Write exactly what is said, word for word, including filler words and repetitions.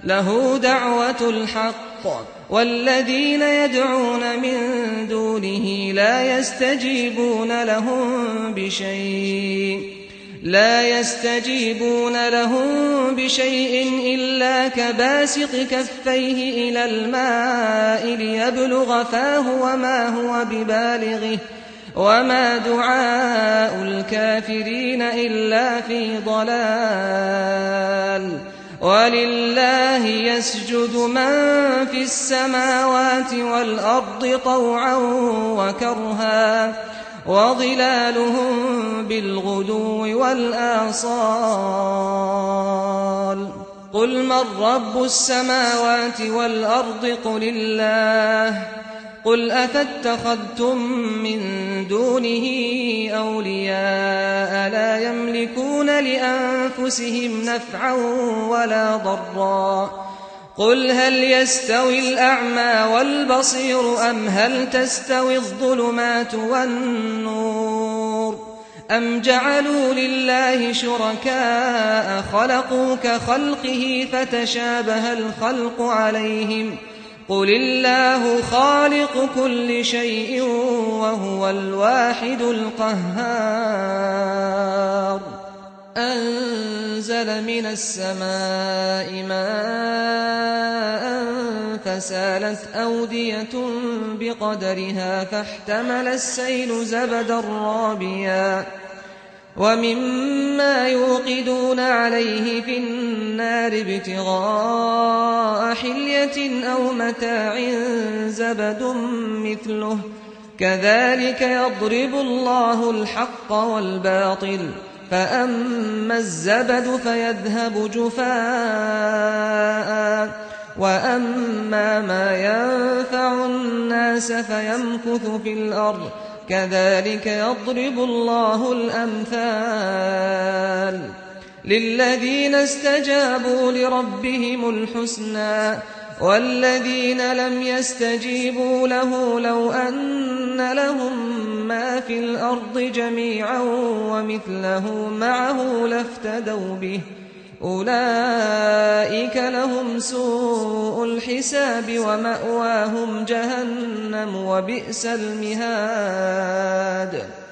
له دعوة الحق والذين يدعون من دونه لا يستجيبون لهم بشيء لا يستجيبون لهم بشيء إلا كباسط كفيه إلى الماء ليبلغ فاه وما هو ببالغه وما دعاء الكافرين إلا في ضلال ولله يسجد من في السماوات والأرض طوعا وكرها وظلالهم بالغدو والآصال قل من رب السماوات والأرض قل الله قل أفاتخذتم من دونه أولياء لا يملكون لأنفسهم نفعا ولا ضرا قل هل يستوي الأعمى والبصير أم هل تستوي الظلمات والنور أم جعلوا لله شركاء خلقوا كخلقه فتشابه الخلق عليهم قل الله خالق كل شيء وهو الواحد القهار أنزل من السماء ماء فسالت أودية بقدرها فاحتمل السيل زبدا رابيا ومما يوقدون عليه في النار ابتغاء حلية أو متاع زبد مثله كذلك يضرب الله الحق والباطل فأما الزبد فيذهب جفاء وأما ما ينفع الناس فيمكث في الأرض كذلك يضرب الله الأمثال للذين استجابوا لربهم الحسنى والذين لم يستجيبوا له لو أن لهم ما في الأرض جميعا ومثله معه لافتدوا به أولئك لهم سوء الحساب ومأواهم جهنم وبئس المهاد